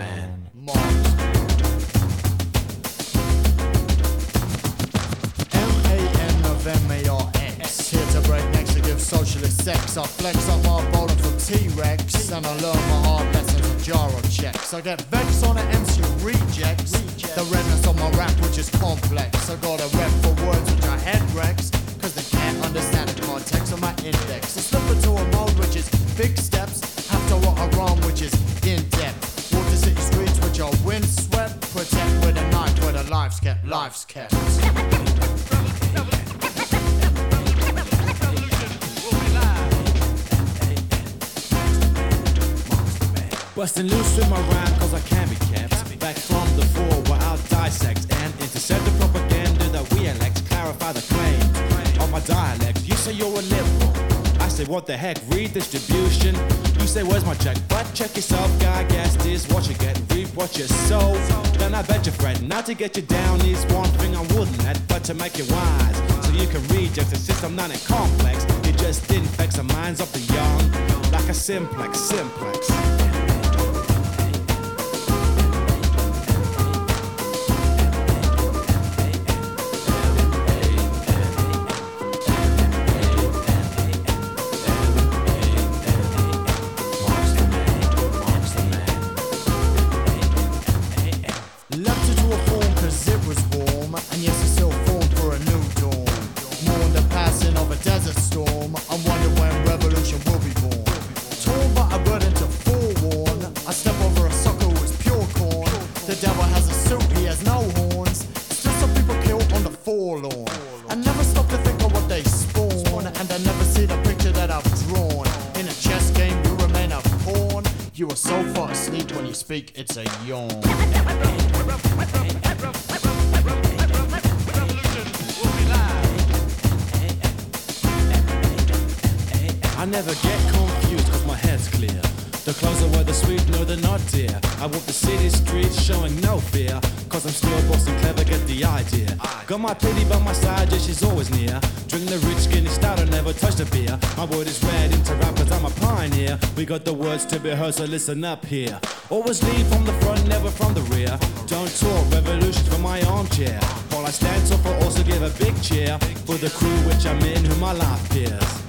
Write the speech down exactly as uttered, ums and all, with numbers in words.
Man. M A N of M A R X. Here to break necks to give socialist sex. I flex on my bowling from T-Rex. And I learn my hard lessons from Jaro checks. I get vexed on the M C rejects. The redness of my rap which is complex. I got a rep for words which I head wrecks. Cause they can't understand the context of my index. I slip into a mode which is big steps. Have to what I run which is in depth. Walk the city streets which are windswept. Protect with a knife where the life's kept. Life's kept. Busting loose with my rhyme cause I can't be kept. Back from the floor where I'll dissect and intercept the propaganda that we elect. Clarify the claim of my dialect. You say you're a liberal, I say what the heck, redistribution. You say where's my check, but check yourself, guy, guess this what you get, reap what you sow. Then I bet you fret, not to get you down is one thing I wouldn't let, but to make you wise. So you can reject the system not in complex. It just infects the minds of the young like a simplex, simplex. Speak, it's a yawn. I never get confused cause my head's clear. The clothes are where the sweet, no they're not dear. I walk the city streets showing no fear. Cause I'm still boss and clever, get the idea. Got my pity by my side, yeah she's always near. Drink the rich skinny stout, I never touch the beer. My word is read into rap cause I'm a pioneer. We got the words to be heard, so listen up here. Always lead from the front, never from the rear. Don't talk revolution from my armchair. While I stand tall for also give a big cheer for the crew which I'm in, who my life peers.